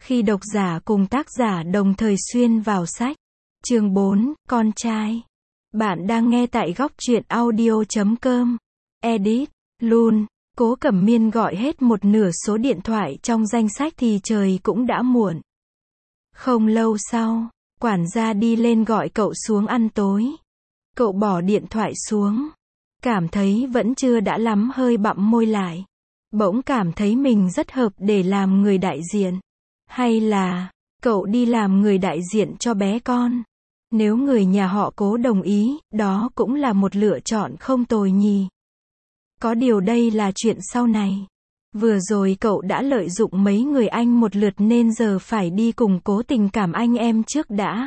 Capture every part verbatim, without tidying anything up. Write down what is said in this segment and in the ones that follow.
Khi độc giả cùng tác giả đồng thời xuyên vào sách. Chương bốn, con trai. Bạn đang nghe tại góc truyện audio chấm com. Edit, Lun. Cố Cẩm Miên gọi hết một nửa số điện thoại trong danh sách thì trời cũng đã muộn. Không lâu sau, quản gia đi lên gọi cậu xuống ăn tối. Cậu bỏ điện thoại xuống. Cảm thấy vẫn chưa đã lắm hơi bặm môi lại. Bỗng cảm thấy mình rất hợp để làm người đại diện. Hay là, cậu đi làm người đại diện cho bé con? Nếu người nhà họ Cố đồng ý, đó cũng là một lựa chọn không tồi nhỉ. Có điều đây là chuyện sau này. Vừa rồi cậu đã lợi dụng mấy người anh một lượt nên giờ phải đi củng cố tình cảm anh em trước đã.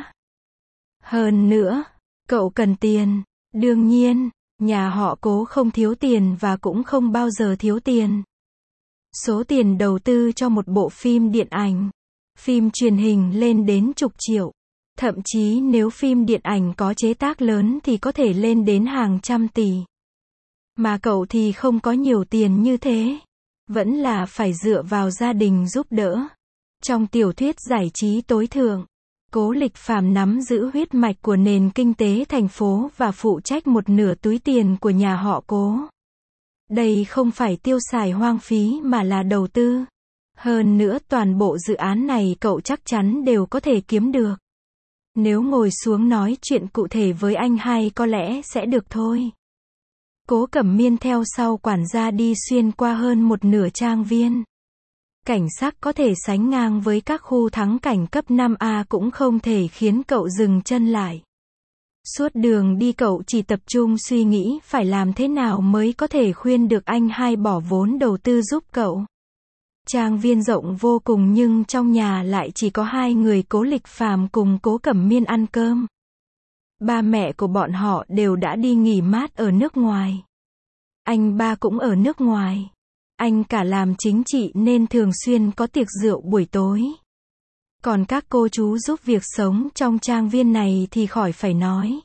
Hơn nữa, cậu cần tiền. Đương nhiên, nhà họ Cố không thiếu tiền và cũng không bao giờ thiếu tiền. Số tiền đầu tư cho một bộ phim điện ảnh, phim truyền hình lên đến chục triệu. Thậm chí nếu phim điện ảnh có chế tác lớn thì có thể lên đến hàng trăm tỷ. Mà cậu thì không có nhiều tiền như thế. Vẫn là phải dựa vào gia đình giúp đỡ. Trong tiểu thuyết giải trí tối thượng, Cố Lịch Phàm nắm giữ huyết mạch của nền kinh tế thành phố và phụ trách một nửa túi tiền của nhà họ Cố. Đây không phải tiêu xài hoang phí mà là đầu tư. Hơn nữa toàn bộ dự án này cậu chắc chắn đều có thể kiếm được. Nếu ngồi xuống nói chuyện cụ thể với anh hai có lẽ sẽ được thôi. Cố Cẩm Miên theo sau quản gia đi xuyên qua hơn một nửa trang viên. Cảnh sắc có thể sánh ngang với các khu thắng cảnh cấp năm A cũng không thể khiến cậu dừng chân lại. Suốt đường đi cậu chỉ tập trung suy nghĩ phải làm thế nào mới có thể khuyên được anh hai bỏ vốn đầu tư giúp cậu. Trang viên rộng vô cùng nhưng trong nhà lại chỉ có hai người Cố Lịch Phàm cùng Cố Cẩm Miên ăn cơm. Ba mẹ của bọn họ đều đã đi nghỉ mát ở nước ngoài. Anh ba cũng ở nước ngoài. Anh cả làm chính trị nên thường xuyên có tiệc rượu buổi tối. Còn các cô chú giúp việc sống trong trang viên này thì khỏi phải nói.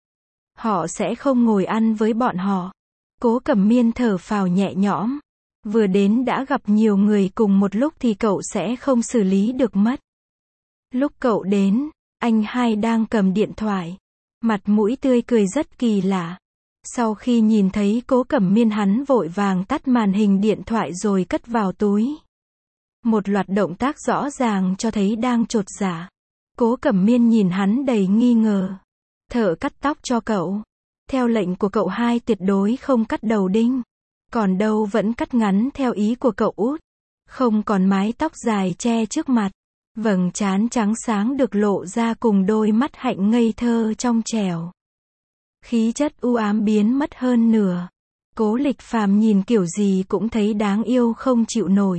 Họ sẽ không ngồi ăn với bọn họ. Cố Cẩm Miên thở phào nhẹ nhõm. Vừa đến đã gặp nhiều người cùng một lúc thì cậu sẽ không xử lý được mất. Lúc cậu đến, anh hai đang cầm điện thoại. Mặt mũi tươi cười rất kỳ lạ. Sau khi nhìn thấy Cố Cẩm Miên hắn vội vàng tắt màn hình điện thoại rồi cất vào túi. Một loạt động tác rõ ràng cho thấy đang chột dạ. Cố Cẩm Miên nhìn hắn đầy nghi ngờ. Thợ cắt tóc cho cậu. Theo lệnh của cậu hai tuyệt đối không cắt đầu đinh. Còn đâu vẫn cắt ngắn theo ý của cậu út. Không còn mái tóc dài che trước mặt. Vầng trán trắng sáng được lộ ra cùng đôi mắt hạnh ngây thơ trong trẻo. Khí chất u ám biến mất hơn nửa. Cố Lịch Phàm nhìn kiểu gì cũng thấy đáng yêu không chịu nổi.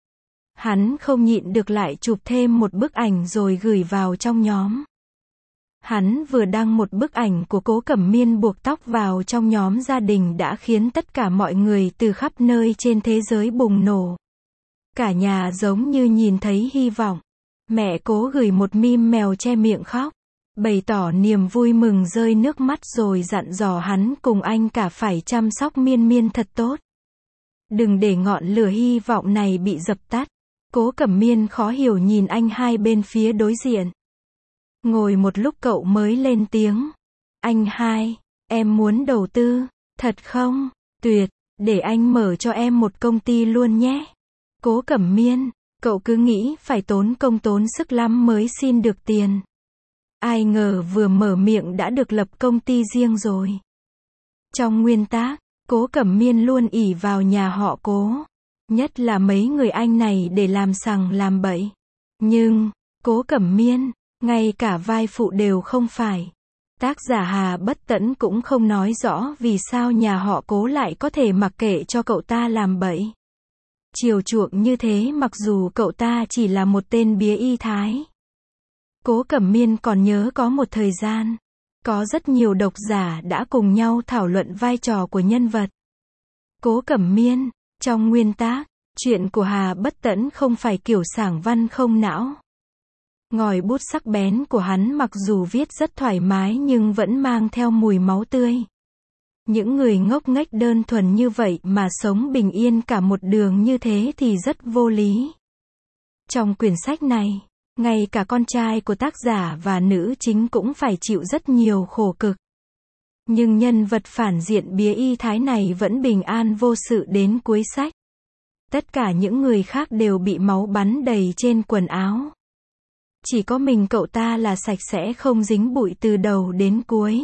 Hắn không nhịn được lại chụp thêm một bức ảnh rồi gửi vào trong nhóm. Hắn vừa đăng một bức ảnh của Cố Cẩm Miên buộc tóc vào trong nhóm gia đình đã khiến tất cả mọi người từ khắp nơi trên thế giới bùng nổ. Cả nhà giống như nhìn thấy hy vọng. Mẹ Cố gửi một meme mèo che miệng khóc, bày tỏ niềm vui mừng rơi nước mắt rồi dặn dò hắn cùng anh cả phải chăm sóc Miên Miên thật tốt. Đừng để ngọn lửa hy vọng này bị dập tắt. Cố Cẩm Miên khó hiểu nhìn anh hai bên phía đối diện. Ngồi một lúc cậu mới lên tiếng. Anh hai, em muốn đầu tư, thật không? Tuyệt, để anh mở cho em một công ty luôn nhé. Cố Cẩm Miên, cậu cứ nghĩ phải tốn công tốn sức lắm mới xin được tiền. Ai ngờ vừa mở miệng đã được lập công ty riêng rồi. Trong nguyên tắc, Cố Cẩm Miên luôn ỷ vào nhà họ Cố. Nhất là mấy người anh này để làm sằng làm bậy. Nhưng, Cố Cẩm Miên, ngay cả vai phụ đều không phải. Tác giả Hà Bất Tẫn cũng không nói rõ vì sao nhà họ Cố lại có thể mặc kệ cho cậu ta làm bậy. Chiều chuộng như thế mặc dù cậu ta chỉ là một tên bía y thái. Cố Cẩm Miên còn nhớ có một thời gian, có rất nhiều độc giả đã cùng nhau thảo luận vai trò của nhân vật. Cố Cẩm Miên, trong nguyên tắc, chuyện của Hà Bất Tẫn không phải kiểu sảng văn không não. Ngòi bút sắc bén của hắn mặc dù viết rất thoải mái nhưng vẫn mang theo mùi máu tươi. Những người ngốc nghếch đơn thuần như vậy mà sống bình yên cả một đường như thế thì rất vô lý. Trong quyển sách này, ngay cả con trai của tác giả và nữ chính cũng phải chịu rất nhiều khổ cực. Nhưng nhân vật phản diện Bía Y Thái này vẫn bình an vô sự đến cuối sách. Tất cả những người khác đều bị máu bắn đầy trên quần áo. Chỉ có mình cậu ta là sạch sẽ không dính bụi từ đầu đến cuối.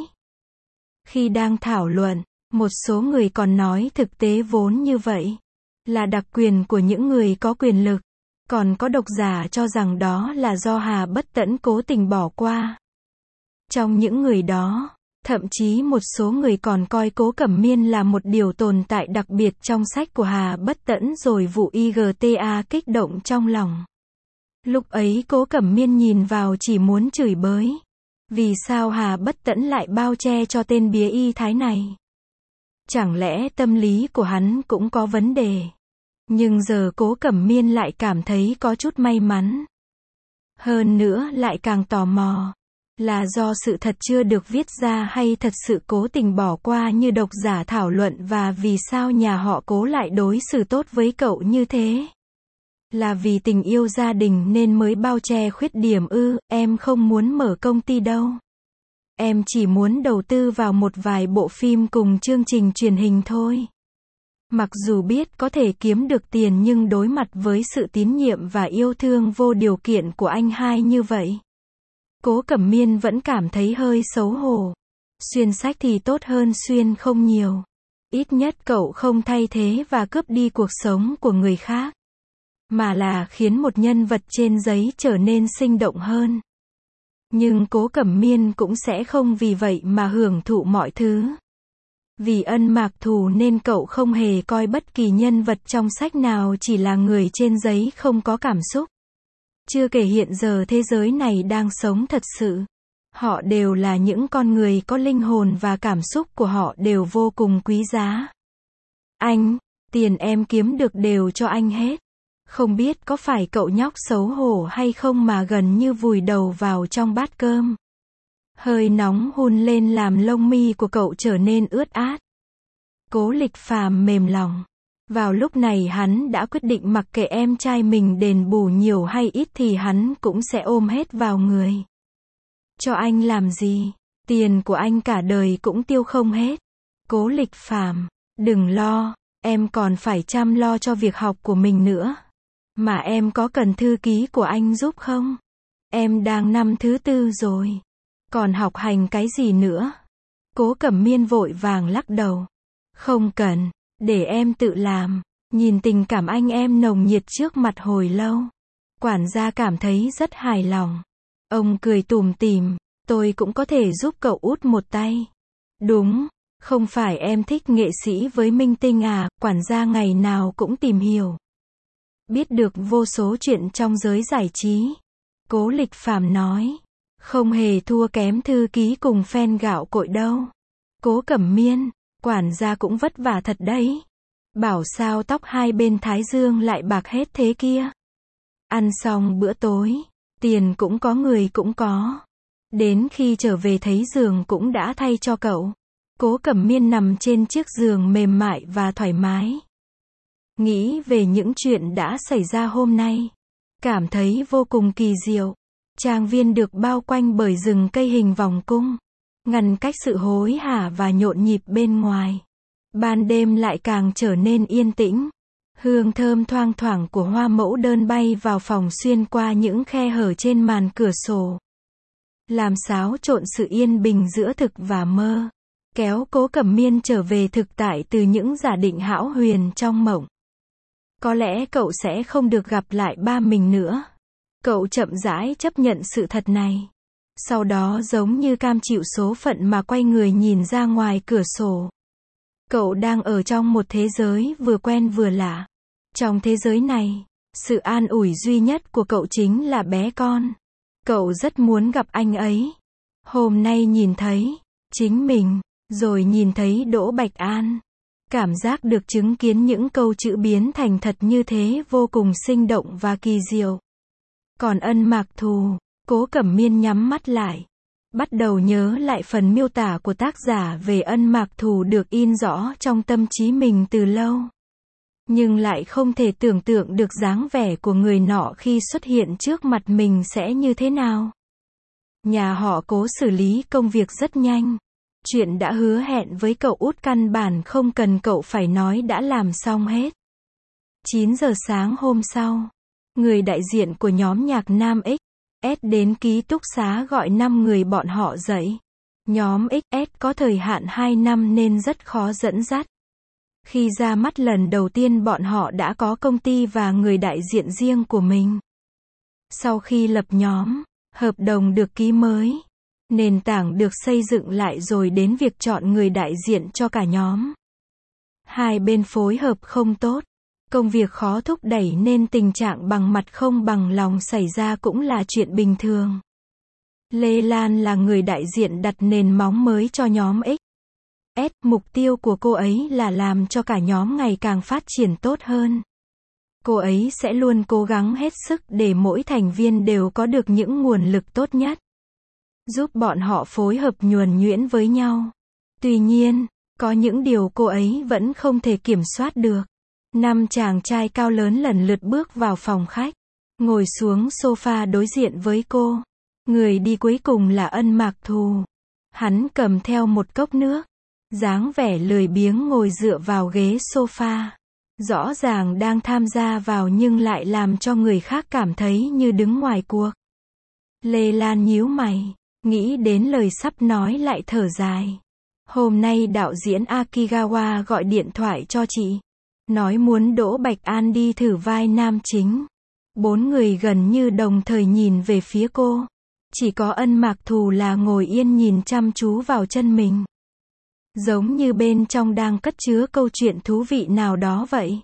Khi đang thảo luận, một số người còn nói thực tế vốn như vậy là đặc quyền của những người có quyền lực. Còn có độc giả cho rằng đó là do Hà Bất Tẫn cố tình bỏ qua. Trong những người đó, thậm chí một số người còn coi Cố Cẩm Miên là một điều tồn tại đặc biệt trong sách của Hà Bất Tẫn rồi vụ i giê tê a kích động trong lòng. Lúc ấy Cố Cẩm Miên nhìn vào chỉ muốn chửi bới. Vì sao Hà Bất Tẫn lại bao che cho tên Bía Y Thái này? Chẳng lẽ tâm lý của hắn cũng có vấn đề? Nhưng giờ Cố Cẩm Miên lại cảm thấy có chút may mắn. Hơn nữa lại càng tò mò. Là do sự thật chưa được viết ra hay thật sự cố tình bỏ qua như độc giả thảo luận và vì sao nhà họ Cố lại đối xử tốt với cậu như thế? Là vì tình yêu gia đình nên mới bao che khuyết điểm ư? Em không muốn mở công ty đâu. Em chỉ muốn đầu tư vào một vài bộ phim cùng chương trình truyền hình thôi. Mặc dù biết có thể kiếm được tiền nhưng đối mặt với sự tín nhiệm và yêu thương vô điều kiện của anh hai như vậy, Cố Cẩm Miên vẫn cảm thấy hơi xấu hổ. Xuyên sách thì tốt hơn xuyên không nhiều. Ít nhất cậu không thay thế và cướp đi cuộc sống của người khác, mà là khiến một nhân vật trên giấy trở nên sinh động hơn. Nhưng Cố Cẩm Miên cũng sẽ không vì vậy mà hưởng thụ mọi thứ. Vì ân mạc thù nên cậu không hề coi bất kỳ nhân vật trong sách nào chỉ là người trên giấy không có cảm xúc. Chưa kể hiện giờ thế giới này đang sống thật sự. Họ đều là những con người có linh hồn và cảm xúc của họ đều vô cùng quý giá. Anh, tiền em kiếm được đều cho anh hết. Không biết có phải cậu nhóc xấu hổ hay không mà gần như vùi đầu vào trong bát cơm. Hơi nóng hun lên làm lông mi của cậu trở nên ướt át. Cố Lịch Phàm mềm lòng. Vào lúc này hắn đã quyết định mặc kệ em trai mình đền bù nhiều hay ít thì hắn cũng sẽ ôm hết vào người. Cho anh làm gì? Tiền của anh cả đời cũng tiêu không hết. Cố Lịch Phàm, đừng lo, em còn phải chăm lo cho việc học của mình nữa. Mà em có cần thư ký của anh giúp không? Em đang năm thứ tư rồi. Còn học hành cái gì nữa? Cố Cẩm Miên vội vàng lắc đầu. Không cần, để em tự làm. Nhìn tình cảm anh em nồng nhiệt trước mặt hồi lâu, quản gia cảm thấy rất hài lòng. Ông cười tủm tỉm, tôi cũng có thể giúp cậu út một tay. Đúng, không phải em thích nghệ sĩ với minh tinh à? Quản gia ngày nào cũng tìm hiểu, biết được vô số chuyện trong giới giải trí. Cố Lịch Phàm nói, không hề thua kém thư ký cùng fan gạo cội đâu. Cố Cẩm Miên, quản gia cũng vất vả thật đấy. Bảo sao tóc hai bên thái dương lại bạc hết thế kia. Ăn xong bữa tối, tiền cũng có người cũng có. Đến khi trở về thấy giường cũng đã thay cho cậu. Cố Cẩm Miên nằm trên chiếc giường mềm mại và thoải mái. Nghĩ về những chuyện đã xảy ra hôm nay, cảm thấy vô cùng kỳ diệu. Trang viên được bao quanh bởi rừng cây hình vòng cung, ngăn cách sự hối hả và nhộn nhịp bên ngoài. Ban đêm lại càng trở nên yên tĩnh. Hương thơm thoang thoảng của hoa mẫu đơn bay vào phòng xuyên qua những khe hở trên màn cửa sổ, làm xáo trộn sự yên bình giữa thực và mơ, kéo Cố Cẩm Miên trở về thực tại từ những giả định hão huyền trong mộng. Có lẽ cậu sẽ không được gặp lại ba mình nữa. Cậu chậm rãi chấp nhận sự thật này. Sau đó giống như cam chịu số phận mà quay người nhìn ra ngoài cửa sổ. Cậu đang ở trong một thế giới vừa quen vừa lạ. Trong thế giới này, sự an ủi duy nhất của cậu chính là bé con. Cậu rất muốn gặp anh ấy. Hôm nay nhìn thấy chính mình, rồi nhìn thấy Đỗ Bạch An. Cảm giác được chứng kiến những câu chữ biến thành thật như thế vô cùng sinh động và kỳ diệu. Còn ân mạc thù, Cố Cẩm Miên nhắm mắt lại, bắt đầu nhớ lại phần miêu tả của tác giả về ân mạc thù được in rõ trong tâm trí mình từ lâu. nhưng lại không thể tưởng tượng được dáng vẻ của người nọ khi xuất hiện trước mặt mình sẽ như thế nào. Nhà họ Cố xử lý công việc rất nhanh. Chuyện đã hứa hẹn với cậu út căn bản không cần cậu phải nói đã làm xong hết. chín giờ sáng hôm sau, người đại diện của nhóm nhạc Nam X S đến ký túc xá gọi năm người bọn họ dậy. Nhóm ích ét có thời hạn hai năm nên rất khó dẫn dắt. Khi ra mắt lần đầu tiên bọn họ đã có công ty và người đại diện riêng của mình. Sau khi lập nhóm, hợp đồng được ký mới, nền tảng được xây dựng lại rồi đến việc chọn người đại diện cho cả nhóm. Hai bên phối hợp không tốt, công việc khó thúc đẩy nên tình trạng bằng mặt không bằng lòng xảy ra cũng là chuyện bình thường. Lê Lan là người đại diện đặt nền móng mới cho nhóm ích ét, mục tiêu của cô ấy là làm cho cả nhóm ngày càng phát triển tốt hơn. Cô ấy sẽ luôn cố gắng hết sức để mỗi thành viên đều có được những nguồn lực tốt nhất, giúp bọn họ phối hợp nhuần nhuyễn với nhau. Tuy nhiên, có những điều cô ấy vẫn không thể kiểm soát được. Năm chàng trai cao lớn lần lượt bước vào phòng khách, ngồi xuống sofa đối diện với cô. Người đi cuối cùng là Ân Mạc Thù. Hắn cầm theo một cốc nước, dáng vẻ lười biếng ngồi dựa vào ghế sofa. Rõ ràng đang tham gia vào nhưng lại làm cho người khác cảm thấy như đứng ngoài cuộc. Lê Lan nhíu mày, nghĩ đến lời sắp nói lại thở dài. Hôm nay đạo diễn Akigawa gọi điện thoại cho chị, nói muốn Đỗ Bạch An đi thử vai nam chính. Bốn người gần như đồng thời nhìn về phía cô. Chỉ có Ân Mạc Thù là ngồi yên nhìn chăm chú vào chân mình. Giống như bên trong đang cất chứa câu chuyện thú vị nào đó vậy.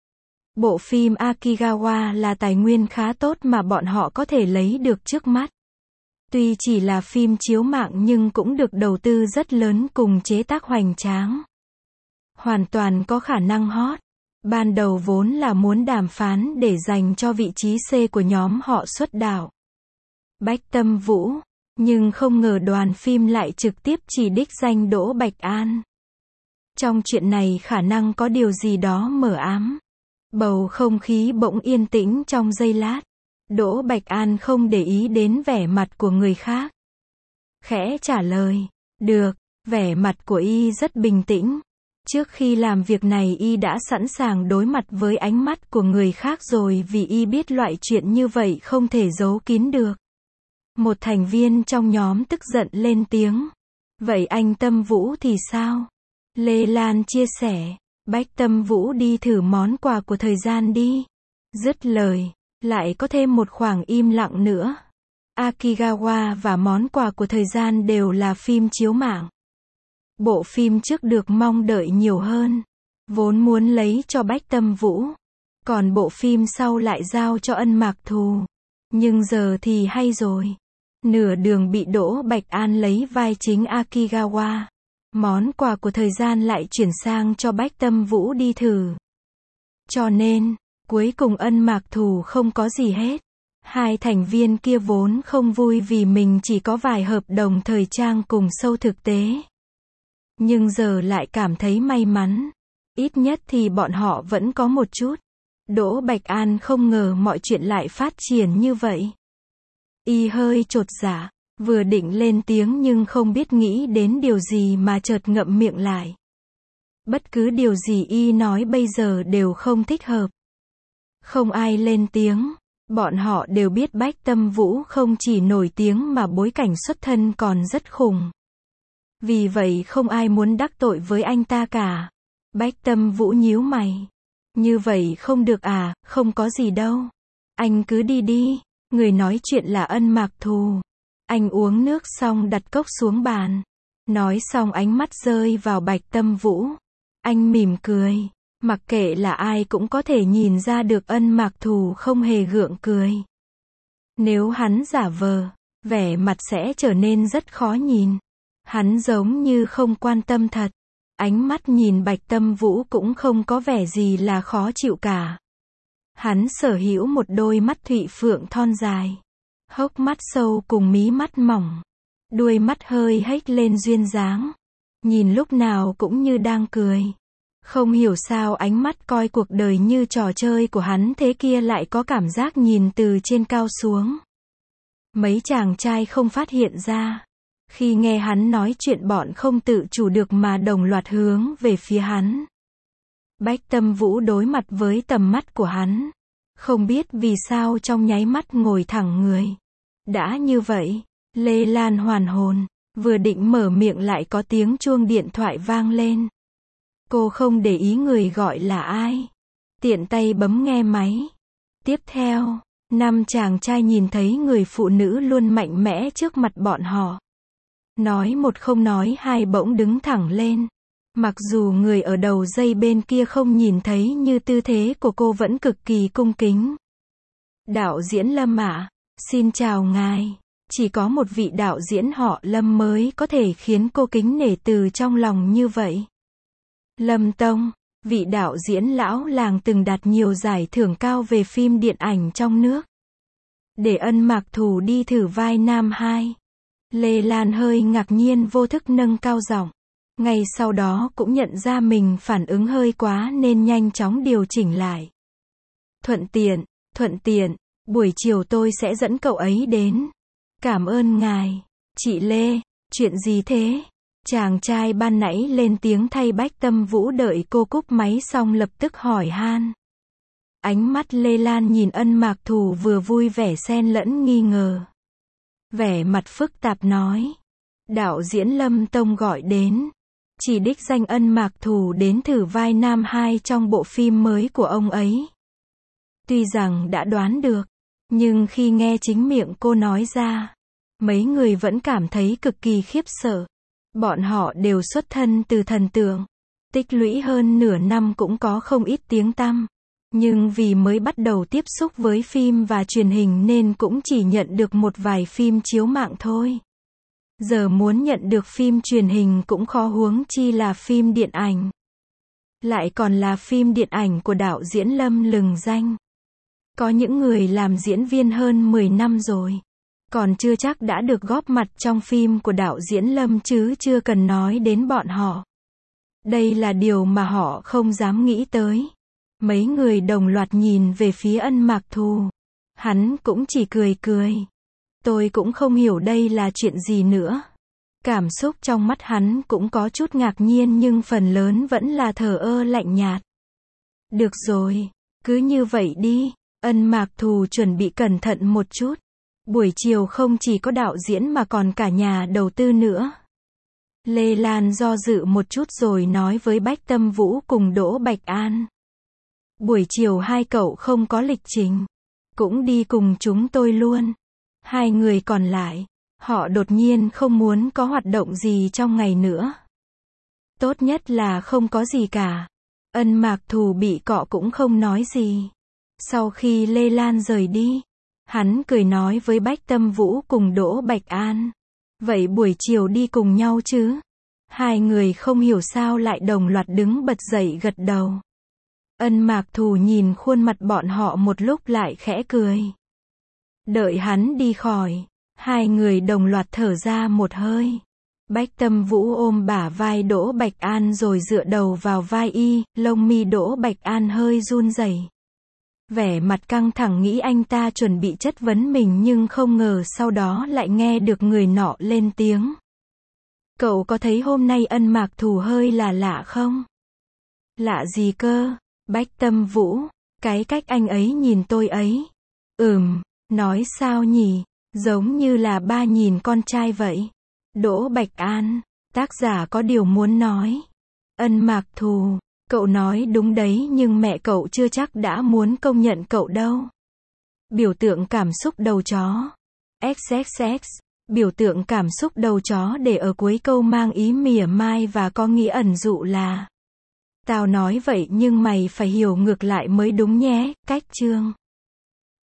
Bộ phim Akigawa là tài nguyên khá tốt mà bọn họ có thể lấy được trước mắt. Tuy chỉ là phim chiếu mạng nhưng cũng được đầu tư rất lớn cùng chế tác hoành tráng. Hoàn toàn có khả năng hot. Ban đầu vốn là muốn đàm phán để dành cho vị trí C của nhóm họ xuất đạo, Bách Tâm Vũ, nhưng không ngờ đoàn phim lại trực tiếp chỉ đích danh Đỗ Bạch An. Trong chuyện này khả năng có điều gì đó mờ ám. Bầu không khí bỗng yên tĩnh trong giây lát. Đỗ Bạch An không để ý đến vẻ mặt của người khác. Khẽ trả lời, được, vẻ mặt của y rất bình tĩnh. Trước khi làm việc này y đã sẵn sàng đối mặt với ánh mắt của người khác rồi vì y biết loại chuyện như vậy không thể giấu kín được. Một thành viên trong nhóm tức giận lên tiếng. Vậy anh Tâm Vũ thì sao? Lê Lan chia sẻ, Bách Tâm Vũ đi thử món quà của thời gian đi. Dứt lời, lại có thêm một khoảng im lặng nữa. Akigawa và món quà của thời gian đều là phim chiếu mạng. Bộ phim trước được mong đợi nhiều hơn, vốn muốn lấy cho Bách Tâm Vũ, còn bộ phim sau lại giao cho Ân Mạc Thù. Nhưng giờ thì hay rồi, nửa đường bị Đỗ Bạch An lấy vai chính Akigawa, món quà của thời gian lại chuyển sang cho Bách Tâm Vũ đi thử. Cho nên, cuối cùng Ân Mạc Thù không có gì hết. Hai thành viên kia vốn không vui vì mình chỉ có vài hợp đồng thời trang cùng show thực tế. Nhưng giờ lại cảm thấy may mắn. Ít nhất thì bọn họ vẫn có một chút. Đỗ Bạch An không ngờ mọi chuyện lại phát triển như vậy. Y hơi chột dạ, vừa định lên tiếng nhưng không biết nghĩ đến điều gì mà chợt ngậm miệng lại. Bất cứ điều gì y nói bây giờ đều không thích hợp. Không ai lên tiếng. Bọn họ đều biết Bách Tâm Vũ không chỉ nổi tiếng mà bối cảnh xuất thân còn rất khủng. Vì vậy không ai muốn đắc tội với anh ta cả. Bách Tâm Vũ nhíu mày. Như vậy không được à, không có gì đâu. Anh cứ đi đi. Người nói chuyện là Ân Mạc Thù. Anh uống nước xong đặt cốc xuống bàn. Nói xong ánh mắt rơi vào Bạch Tâm Vũ. Anh mỉm cười. Mặc kệ là ai cũng có thể nhìn ra được Ân Mạc Thù không hề gượng cười. Nếu hắn giả vờ, vẻ mặt sẽ trở nên rất khó nhìn. Hắn giống như không quan tâm thật. Ánh mắt nhìn Bạch Tâm Vũ cũng không có vẻ gì là khó chịu cả. Hắn sở hữu một đôi mắt thụy phượng thon dài, hốc mắt sâu cùng mí mắt mỏng, đuôi mắt hơi hếch lên duyên dáng. Nhìn lúc nào cũng như đang cười. Không hiểu sao ánh mắt coi cuộc đời như trò chơi của hắn thế kia lại có cảm giác nhìn từ trên cao xuống. Mấy chàng trai không phát hiện ra. Khi nghe hắn nói chuyện bọn không tự chủ được mà đồng loạt hướng về phía hắn. Bách Tâm Vũ đối mặt với tầm mắt của hắn. Không biết vì sao trong nháy mắt ngồi thẳng người. Đã như vậy, Lê Lan hoàn hồn, vừa định mở miệng lại có tiếng chuông điện thoại vang lên. Cô không để ý người gọi là ai. Tiện tay bấm nghe máy. Tiếp theo, năm chàng trai nhìn thấy người phụ nữ luôn mạnh mẽ trước mặt bọn họ. Nói một không nói hai bỗng đứng thẳng lên. Mặc dù người ở đầu dây bên kia không nhìn thấy như tư thế của cô vẫn cực kỳ cung kính. Đạo diễn Lâm ạ, xin chào ngài. Chỉ có một vị đạo diễn họ Lâm mới có thể khiến cô kính nể từ trong lòng như vậy. Lâm Tông, vị đạo diễn lão làng từng đạt nhiều giải thưởng cao về phim điện ảnh trong nước. Để Ân Mạc Thù đi thử vai nam hai. Lê Lan hơi ngạc nhiên vô thức nâng cao giọng. Ngay sau đó cũng nhận ra mình phản ứng hơi quá nên nhanh chóng điều chỉnh lại. Thuận tiện, thuận tiện, buổi chiều tôi sẽ dẫn cậu ấy đến. Cảm ơn ngài. Chị Lê, chuyện gì thế? Chàng trai ban nãy lên tiếng thay Bách Tâm Vũ đợi cô cúp máy xong lập tức hỏi han. Ánh mắt Lê Lan nhìn Ân Mạc Thù vừa vui vẻ xen lẫn nghi ngờ. Vẻ mặt phức tạp nói. Đạo diễn Lâm Tông gọi đến. Chỉ đích danh Ân Mạc Thù đến thử vai nam hai trong bộ phim mới của ông ấy. Tuy rằng đã đoán được, nhưng khi nghe chính miệng cô nói ra, mấy người vẫn cảm thấy cực kỳ khiếp sợ. Bọn họ đều xuất thân từ thần tượng, tích lũy hơn nửa năm cũng có không ít tiếng tăm. Nhưng vì mới bắt đầu tiếp xúc với phim và truyền hình nên cũng chỉ nhận được một vài phim chiếu mạng thôi. Giờ muốn nhận được phim truyền hình cũng khó huống chi là phim điện ảnh. Lại còn là phim điện ảnh của đạo diễn Lâm lừng danh. Có những người làm diễn viên hơn mười năm rồi. Còn chưa chắc đã được góp mặt trong phim của đạo diễn Lâm chứ chưa cần nói đến bọn họ. Đây là điều mà họ không dám nghĩ tới. Mấy người đồng loạt nhìn về phía Ân Mạc Thù. Hắn cũng chỉ cười cười. Tôi cũng không hiểu đây là chuyện gì nữa. Cảm xúc trong mắt hắn cũng có chút ngạc nhiên nhưng phần lớn vẫn là thờ ơ lạnh nhạt. Được rồi, cứ như vậy đi. Ân Mạc Thù chuẩn bị cẩn thận một chút. Buổi chiều không chỉ có đạo diễn mà còn cả nhà đầu tư nữa. Lê Lan do dự một chút rồi nói với Bách Tâm Vũ cùng Đỗ Bạch An. Buổi chiều hai cậu không có lịch trình. Cũng đi cùng chúng tôi luôn. Hai người còn lại, họ đột nhiên không muốn có hoạt động gì trong ngày nữa. Tốt nhất là không có gì cả. Ân Mạc Thù bị cọ cũng không nói gì. Sau khi Lê Lan rời đi, hắn cười nói với Bách Tâm Vũ cùng Đỗ Bạch An. Vậy buổi chiều đi cùng nhau chứ? Hai người không hiểu sao lại đồng loạt đứng bật dậy gật đầu. Ân Mạc Thù nhìn khuôn mặt bọn họ một lúc lại khẽ cười. Đợi hắn đi khỏi, hai người đồng loạt thở ra một hơi. Bách Tâm Vũ ôm bả vai Đỗ Bạch An rồi dựa đầu vào vai y, lông mi Đỗ Bạch An hơi run rẩy. Vẻ mặt căng thẳng nghĩ anh ta chuẩn bị chất vấn mình nhưng không ngờ sau đó lại nghe được người nọ lên tiếng. Cậu có thấy hôm nay Ân Mạc Thù hơi là lạ không? Lạ gì cơ? Bách Tâm Vũ, cái cách anh ấy nhìn tôi ấy. Ừm, nói sao nhỉ? Giống như là ba nhìn con trai vậy. Đỗ Bạch An, tác giả có điều muốn nói. Ân Mạc Thù, cậu nói đúng đấy nhưng mẹ cậu chưa chắc đã muốn công nhận cậu đâu. Biểu tượng cảm xúc đầu chó. ích ích ích, biểu tượng cảm xúc đầu chó để ở cuối câu mang ý mỉa mai và có nghĩa ẩn dụ là. Tao nói vậy nhưng mày phải hiểu ngược lại mới đúng nhé, cách chương.